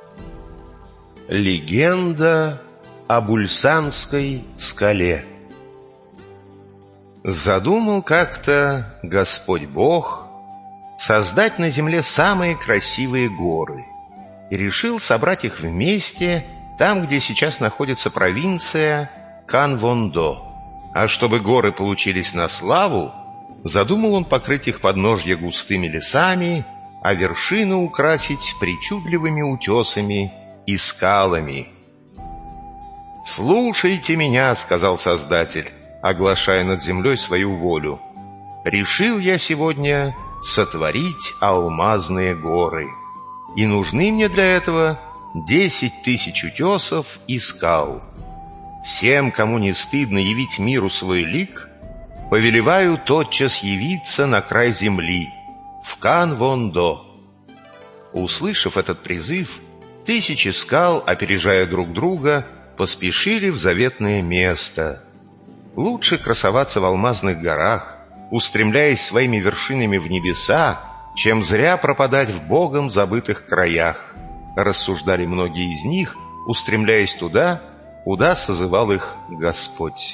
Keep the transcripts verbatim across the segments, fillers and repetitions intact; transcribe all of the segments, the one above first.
Легенда об Ульсанской скале. Задумал как-то Господь Бог создать на земле самые красивые горы и решил собрать их вместе там, где сейчас находится провинция Канвондо. А чтобы горы получились на славу, задумал он покрыть их подножья густыми лесами, а вершины украсить причудливыми утесами и скалами. «Слушайте меня», — сказал Создатель, оглашая над землей свою волю. «Решил я сегодня сотворить алмазные горы, и нужны мне для этого десять тысяч утесов и скал. Всем, кому не стыдно явить миру свой лик, повелеваю тотчас явиться на край земли, в Канвондо». Услышав этот призыв, тысячи скал, опережая друг друга, поспешили в заветное место. Лучше красоваться в алмазных горах, устремляясь своими вершинами в небеса, чем зря пропадать в богом забытых краях, рассуждали многие из них, устремляясь туда, куда созывал их Господь.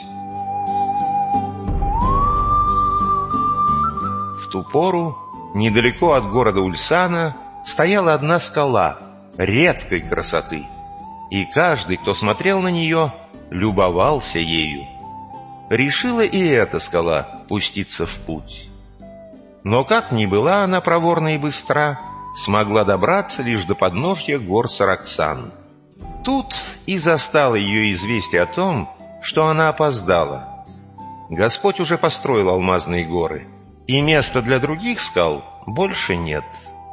В ту пору недалеко от города Ульсана стояла одна скала редкой красоты, и каждый, кто смотрел на нее, любовался ею. Решила и эта скала пуститься в путь. Но как ни была она проворна и быстра, смогла добраться лишь до подножья гор Сараксан. Тут и застало ее известие о том, что она опоздала. Господь уже построил алмазные горы, и места для других скал больше нет.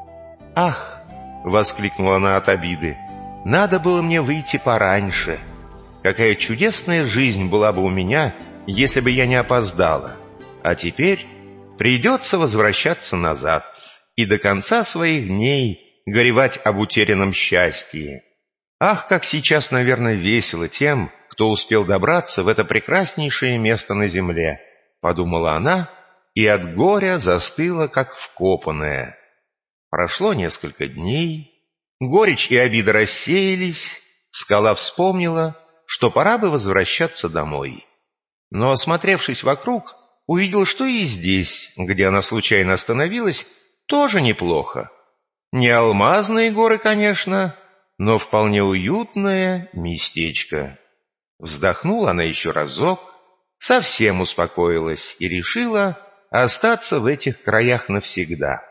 «Ах!» — воскликнула она от обиды. «Надо было мне выйти пораньше. Какая чудесная жизнь была бы у меня, если бы я не опоздала. А теперь придется возвращаться назад и до конца своих дней горевать об утерянном счастье. Ах, как сейчас, наверное, весело тем, кто успел добраться в это прекраснейшее место на земле», — подумала она, и от горя застыла, как вкопанная. Прошло несколько дней, горечь и обида рассеялись, скала вспомнила, что пора бы возвращаться домой. Но, осмотревшись вокруг, увидела, что и здесь, где она случайно остановилась, тоже неплохо. Не алмазные горы, конечно, но вполне уютное местечко. Вздохнула она еще разок, совсем успокоилась и решила остаться в этих краях навсегда.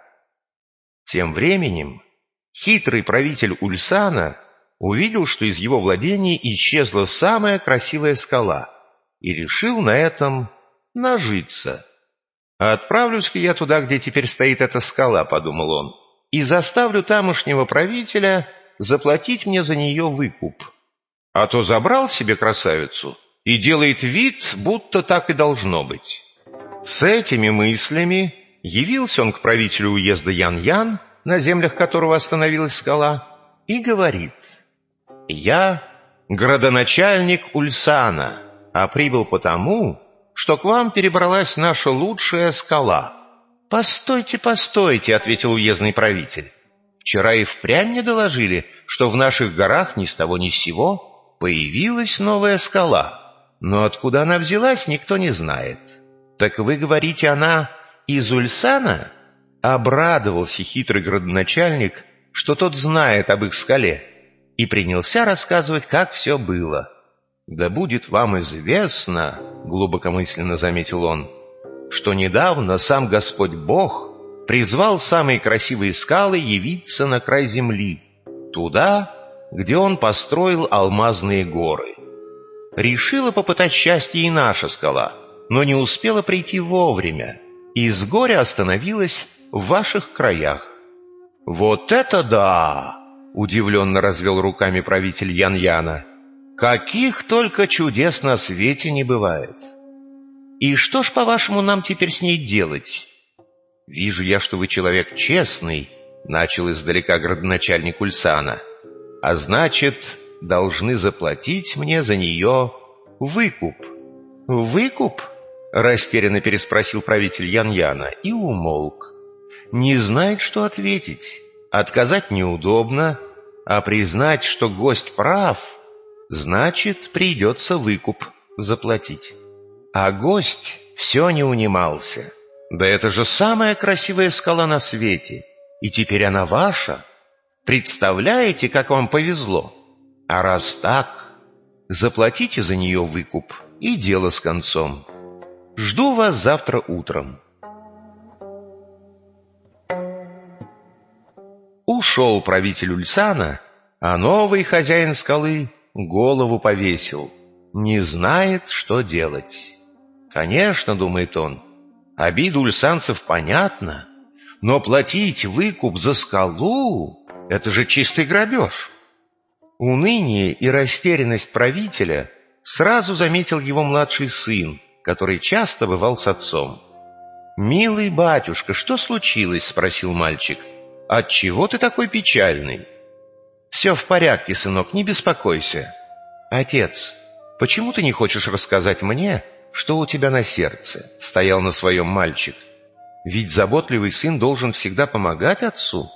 Тем временем хитрый правитель Ульсана увидел, что из его владений исчезла самая красивая скала, и решил на этом нажиться. «Отправлюсь-ка я туда, где теперь стоит эта скала», — подумал он, «и заставлю тамошнего правителя заплатить мне за нее выкуп. А то забрал себе красавицу и делает вид, будто так и должно быть». С этими мыслями явился он к правителю уезда Ян-Ян, на землях которого остановилась скала, и говорит: «Я градоначальник Ульсана, а прибыл потому, что к вам перебралась наша лучшая скала». «Постойте, постойте», — ответил уездный правитель. «Вчера и впрямь мне доложили, что в наших горах ни с того ни с сего появилась новая скала, но откуда она взялась, никто не знает». «Так вы говорите, она из Ульсана?» Обрадовался хитрый градоначальник, что тот знает об их скале, и принялся рассказывать, как все было. «Да будет вам известно, — глубокомысленно заметил он, — что недавно сам Господь Бог призвал самые красивые скалы явиться на край земли, туда, где Он построил алмазные горы. Решила попытать счастье и наша скала, но не успела прийти вовремя, и с горя остановилась в ваших краях». «Вот это да!» — удивленно развел руками правитель Ян-Яна. «Каких только чудес на свете не бывает! И что ж, по-вашему, нам теперь с ней делать?» «Вижу я, что вы человек честный», — начал издалека градоначальник Ульсана, «а значит, должны заплатить мне за нее выкуп». «Выкуп?» — растерянно переспросил правитель Ян-Яна и умолк. Не знает, что ответить. Отказать неудобно, А признать, что гость прав, значит, придется выкуп заплатить. А гость все не унимался. Да это же самая красивая скала на свете, и теперь она ваша. Представляете, как вам повезло? А раз так, заплатите за нее выкуп, и дело с концом. Жду вас завтра утром. Ушел правитель Ульсана, а новый хозяин скалы голову повесил. Не знает, что делать. Конечно, думает он, обида ульсанцев понятна, но платить выкуп за скалу — это же чистый грабеж. Уныние и растерянность правителя сразу заметил его младший сын, который часто бывал с отцом. «Милый батюшка, что случилось?» — спросил мальчик. «Отчего ты такой печальный?» «Все в порядке, сынок, не беспокойся». «Отец, почему ты не хочешь рассказать мне, что у тебя на сердце?» — стоял на своем мальчик. «Ведь заботливый сын должен всегда помогать отцу».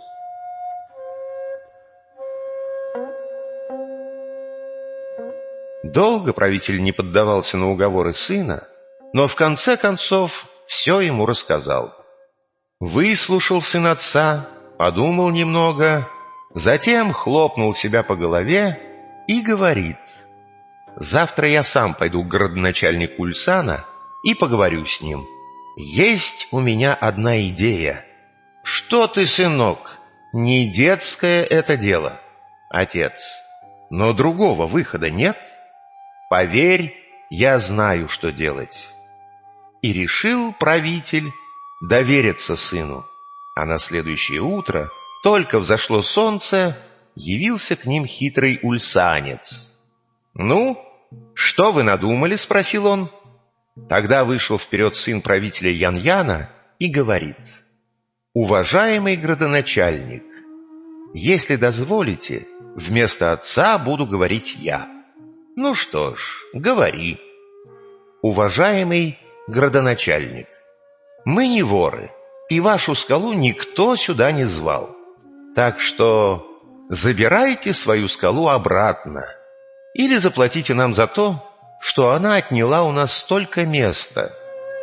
Долго правитель не поддавался на уговоры сына, но в конце концов все ему рассказал. Выслушал сын отца, подумал немного, затем хлопнул себя по голове и говорит: «Завтра я сам пойду к градоначальнику Ульсана и поговорю с ним. Есть у меня одна идея». «Что ты, сынок? Не детское это дело». «Отец, но другого выхода нет?» «Поверь, я знаю, что делать». И решил правитель довериться сыну. А на следующее утро, только взошло солнце, явился к ним хитрый ульсанец. «Ну, что вы надумали?» — спросил он. Тогда вышел вперед сын правителя Ян-Яна и говорит: «Уважаемый градоначальник, если дозволите, вместо отца буду говорить я». «Ну что ж, говори». «Уважаемый градоначальник, мы не воры, и вашу скалу никто сюда не звал. Так что забирайте свою скалу обратно или заплатите нам за то, что она отняла у нас столько места».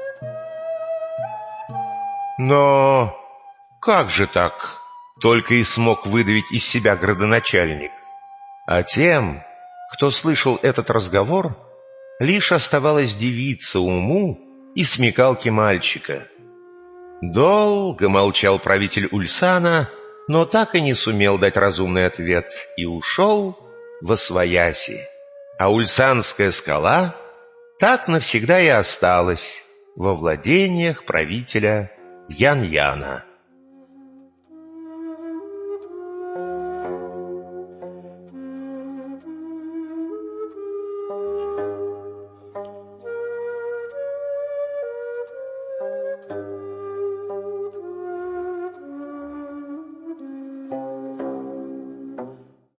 «Но как же так?» — только и смог выдавить из себя градоначальник. А тем, кто слышал этот разговор, лишь оставалось дивиться уму и смекалке мальчика. Долго молчал правитель Ульсана, но так и не сумел дать разумный ответ и ушел восвояси. А Ульсанская скала так навсегда и осталась во владениях правителя Ян-Яна.